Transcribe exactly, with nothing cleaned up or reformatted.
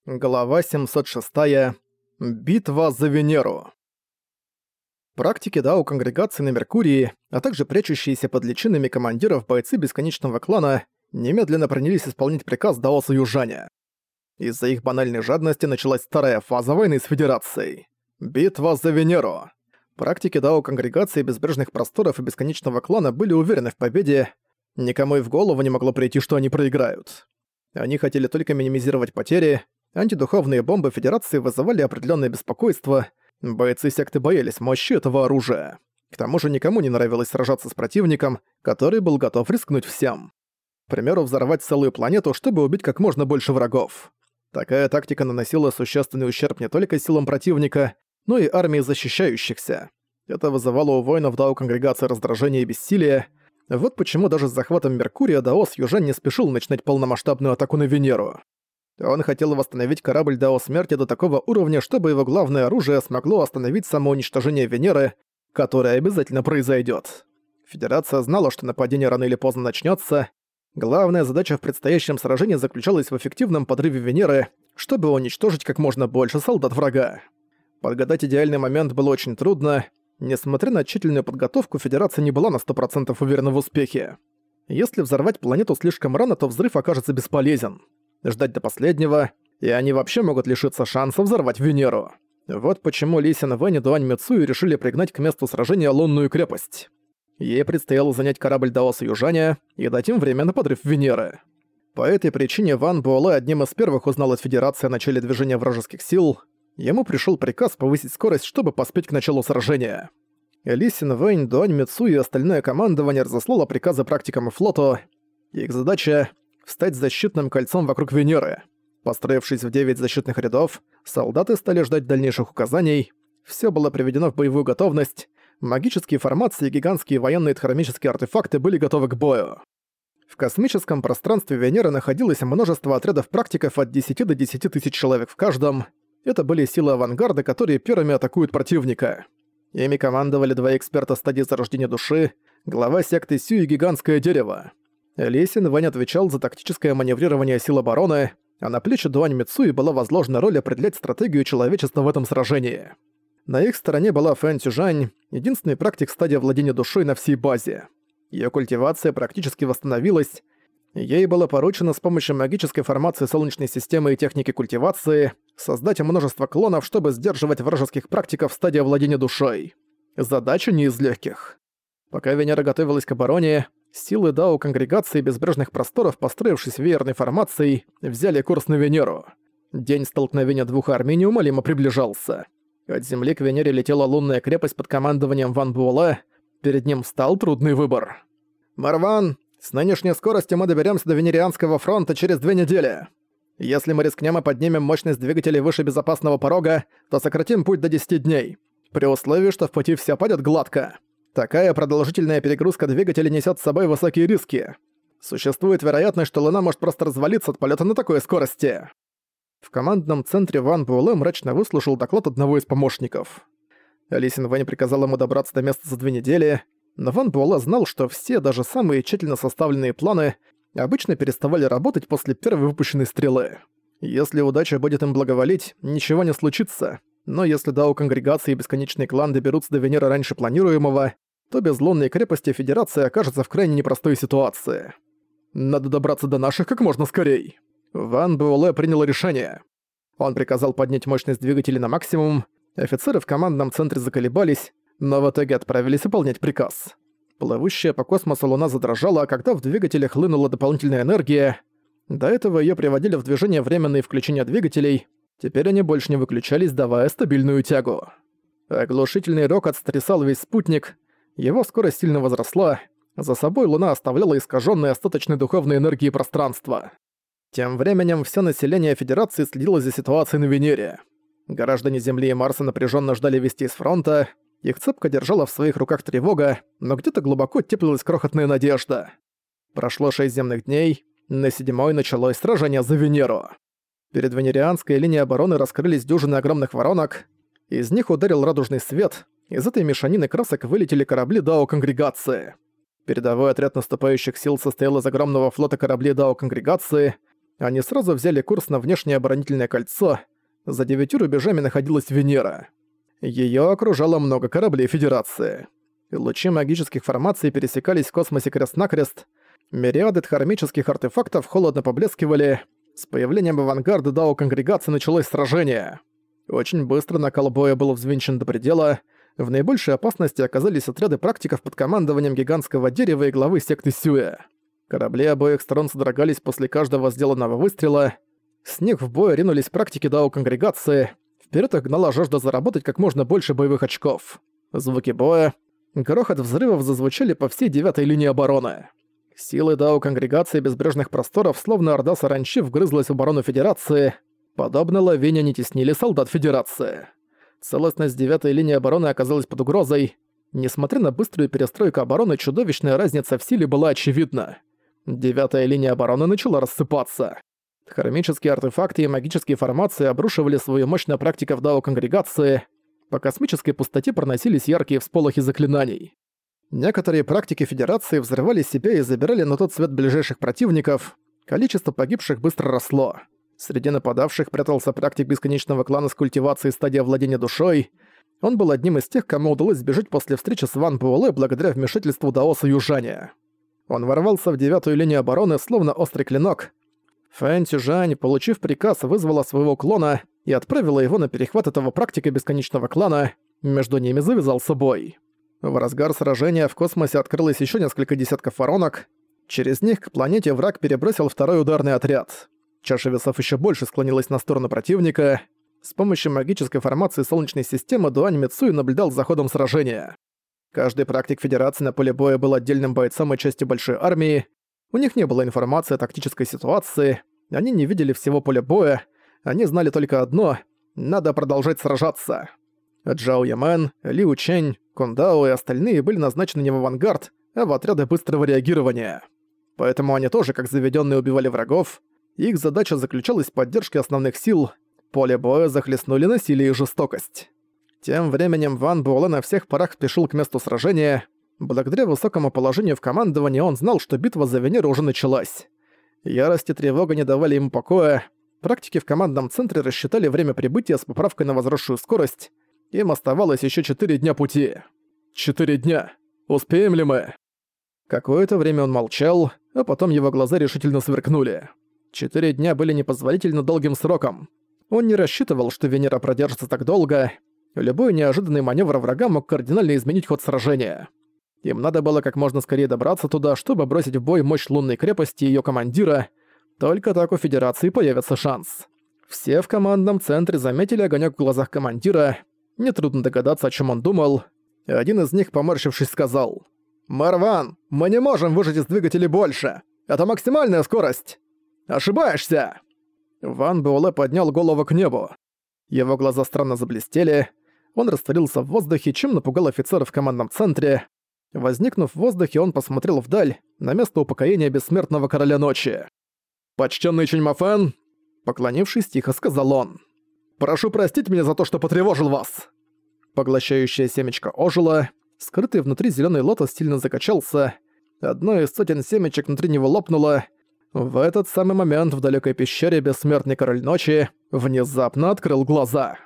Глава семьсот шесть. Битва за Венеру. Практики Дао Конгрегации на Меркурии, а также прячущиеся под личинами командиров бойцы Бесконечного Клана немедленно принялись исполнять приказ Даоса Южаня. Из-за их банальной жадности началась вторая фаза войны с Федерацией. Битва за Венеру. Практики Дао Конгрегации Безбрежных Просторов и Бесконечного Клана были уверены в победе, никому и в голову не могло прийти, что они проиграют. Они хотели только минимизировать потери. Антидуховные бомбы Федерации вызывали определенное беспокойство, бойцы секты боялись мощи этого оружия. К тому же никому не нравилось сражаться с противником, который был готов рискнуть всем. К примеру, взорвать целую планету, чтобы убить как можно больше врагов. Такая тактика наносила существенный ущерб не только силам противника, но и армии защищающихся. Это вызывало у воинов Дао Конгрегации раздражение и бессилие. Вот почему даже с захватом Меркурия Даос Южань не спешил начинать полномасштабную атаку на Венеру. Он хотел восстановить корабль Дао Смерти до такого уровня, чтобы его главное оружие смогло остановить самоуничтожение Венеры, которое обязательно произойдет. Федерация знала, что нападение рано или поздно начнется. Главная задача в предстоящем сражении заключалась в эффективном подрыве Венеры, чтобы уничтожить как можно больше солдат врага. Подгадать идеальный момент было очень трудно. Несмотря на тщательную подготовку, Федерация не была на сто процентов уверена в успехе. Если взорвать планету слишком рано, то взрыв окажется бесполезен. Ждать до последнего, и они вообще могут лишиться шанса взорвать Венеру. Вот почему Ли Синвэнь и Дуань Мицуи решили пригнать к месту сражения лунную крепость. Ей предстояло занять корабль Даоса Южаня и дать им время на подрыв Венеры. По этой причине Ван Буэлэ одним из первых узнал от Федерации о начале движения вражеских сил. Ему пришел приказ повысить скорость, чтобы поспеть к началу сражения. Ли Синвэнь, Дуань Мицуи и остальное командование разослало приказы практикам и флоту. Их задача — встать защитным кольцом вокруг Венеры. Построившись в девять защитных рядов, солдаты стали ждать дальнейших указаний. Все было приведено в боевую готовность. Магические формации и гигантские военные хромические артефакты были готовы к бою. В космическом пространстве Венеры находилось множество отрядов практиков от десяти до десяти тысяч человек в каждом. Это были силы авангарда, которые первыми атакуют противника. Ими командовали два эксперта стадии зарождения души, глава секты Сю и гигантское дерево. Ли Синвэнь отвечал за тактическое маневрирование сил обороны, а на плечи Дуань Мицуи была возложена роль определять стратегию человечества в этом сражении. На их стороне была Фэн Цюжань, единственный практик стадии владения душой на всей базе. Её культивация практически восстановилась. Ей было поручено с помощью магической формации Солнечной системы и техники культивации создать множество клонов, чтобы сдерживать вражеских практиков в стадии владения душой. Задача не из легких. Пока Венера готовилась к обороне, силы Дао Конгрегации Безбрежных Просторов, построившись веерной формацией, взяли курс на Венеру. День столкновения двух армий неумолимо приближался. От Земли к Венере летела лунная крепость под командованием Ван Буэлэ. Перед ним встал трудный выбор. «Марван, с нынешней скоростью мы доберемся до Венерианского фронта через две недели. Если мы рискнем и поднимем мощность двигателей выше безопасного порога, то сократим путь до десяти дней, при условии, что в пути все пойдет гладко. Такая продолжительная перегрузка двигателей несет с собой высокие риски. Существует вероятность, что Луна может просто развалиться от полета на такой скорости». В командном центре Ван Буэлэ мрачно выслушал доклад одного из помощников. Ли Синвэнь приказал ему добраться до места за две недели, но Ван Буэлэ знал, что все, даже самые тщательно составленные планы, обычно переставали работать после первой выпущенной стрелы. Если удача будет им благоволить, ничего не случится, но если Дао Конгрегации и Бесконечный Клан доберутся до Венеры раньше планируемого, то без лунной крепости Федерация окажется в крайне непростой ситуации. Надо добраться до наших как можно скорей. Ван Буэлэ принял решение. Он приказал поднять мощность двигателей на максимум, офицеры в командном центре заколебались, но в итоге отправились выполнять приказ. Плывущая по космосу Луна задрожала, а когда в двигателе хлынула дополнительная энергия. До этого её приводили в движение временные включения двигателей, теперь они больше не выключались, давая стабильную тягу. Оглушительный рокот стрясал весь спутник, его скорость сильно возросла, за собой Луна оставляла искажённое остаточной духовной энергией пространство. Тем временем всё население Федерации следило за ситуацией на Венере. Граждане Земли и Марса напряжённо ждали вестей с фронта, их цепко держала в своих руках тревога, но где-то глубоко теплилась крохотная надежда. Прошло шесть земных дней, на седьмой началось сражение за Венеру. Перед венерианской линией обороны раскрылись дюжины огромных воронок, из них ударил радужный свет, из этой мешанины красок вылетели корабли Дао Конгрегации. Передовой отряд наступающих сил состоял из огромного флота кораблей Дао Конгрегации. Они сразу взяли курс на внешнее оборонительное кольцо. За девятью рубежами находилась Венера. Её окружало много кораблей Федерации. Лучи магических формаций пересекались в космосе крест-накрест. Мириады дхармических артефактов холодно поблескивали. С появлением авангарда Дао-конгрегации началось сражение. Очень быстро накал боя был взвинчен до предела. В наибольшей опасности оказались отряды практиков под командованием гигантского дерева и главы секты Сюэ. Корабли обоих сторон содрогались после каждого сделанного выстрела. С них в бой ринулись практики Дао-конгрегации. Вперед их гнала жажда заработать как можно больше боевых очков. Звуки боя, грохот взрывов зазвучали по всей девятой линии обороны. Силы Дао-конгрегации безбрежных просторов, словно орда саранчи, вгрызлась в оборону Федерации. Подобно лавине они теснили солдат Федерации. Целостность девятой линии обороны оказалась под угрозой. Несмотря на быструю перестройку обороны, чудовищная разница в силе была очевидна. Девятая линия обороны начала рассыпаться. Хромические артефакты и магические формации обрушивали свою мощь на практиков Дао-конгрегации. По космической пустоте проносились яркие всполохи заклинаний. Некоторые практики Федерации взрывали себя и забирали на тот свет ближайших противников. Количество погибших быстро росло. Среди нападавших прятался практик бесконечного клана с культивацией стадии владения душой. Он был одним из тех, кому удалось сбежать после встречи с Ван Буэлэ благодаря вмешательству Даоса Южаня. Он ворвался в девятую линию обороны, словно острый клинок. Фэн Цюжань, получив приказ, вызвала своего клона и отправила его на перехват этого практика бесконечного клана. Между ними завязался бой. В разгар сражения в космосе открылось еще несколько десятков воронок. Через них к планете враг перебросил второй ударный отряд. Чаша весов еще больше склонилась на сторону противника. С помощью магической формации Солнечной системы Дуань Мицуи наблюдал за ходом сражения. Каждый практик Федерации на поле боя был отдельным бойцом и частью большой армии. У них не было информации о тактической ситуации, они не видели всего поля боя, они знали только одно — надо продолжать сражаться. Джао Ямен, Лиу Чэнь, Кундао и остальные были назначены не в авангард, а в отряды быстрого реагирования. Поэтому они тоже, как заведённые, убивали врагов. Их задача заключалась в поддержке основных сил. Поле боя захлестнули насилие и жестокость. Тем временем Ван Буэлэ на всех парах спешил к месту сражения. Благодаря высокому положению в командовании он знал, что битва за Венеру уже началась. Ярость и тревога не давали ему покоя. Практики в командном центре рассчитали время прибытия с поправкой на возросшую скорость. Им оставалось еще четыре дня пути. Четыре дня. Успеем ли мы? Какое-то время он молчал, а потом его глаза решительно сверкнули. Четыре дня были непозволительно долгим сроком. Он не рассчитывал, что Венера продержится так долго. Любой неожиданный маневр врага мог кардинально изменить ход сражения. Им надо было как можно скорее добраться туда, чтобы бросить в бой мощь лунной крепости и её командира. Только так у Федерации появится шанс. Все в командном центре заметили огонёк в глазах командира. Нетрудно догадаться, о чём он думал. Один из них, поморщившись, сказал: «Марван, мы не можем выжать из двигателей больше. Это максимальная скорость». «Ошибаешься!» Ван Буэлэ поднял голову к небу. Его глаза странно заблестели. Он растворился в воздухе, чем напугал офицера в командном центре. Возникнув в воздухе, он посмотрел вдаль, на место упокоения бессмертного короля ночи. «Почтенный Чэнь Мафэн!» Поклонившись, тихо сказал он: «Прошу простить меня за то, что потревожил вас!» Поглощающее семечко ожило, скрытый внутри зелёный лотос сильно закачался, одно из сотен семечек внутри него лопнуло. В этот самый момент в далекой пещере бессмертный король ночи внезапно открыл глаза.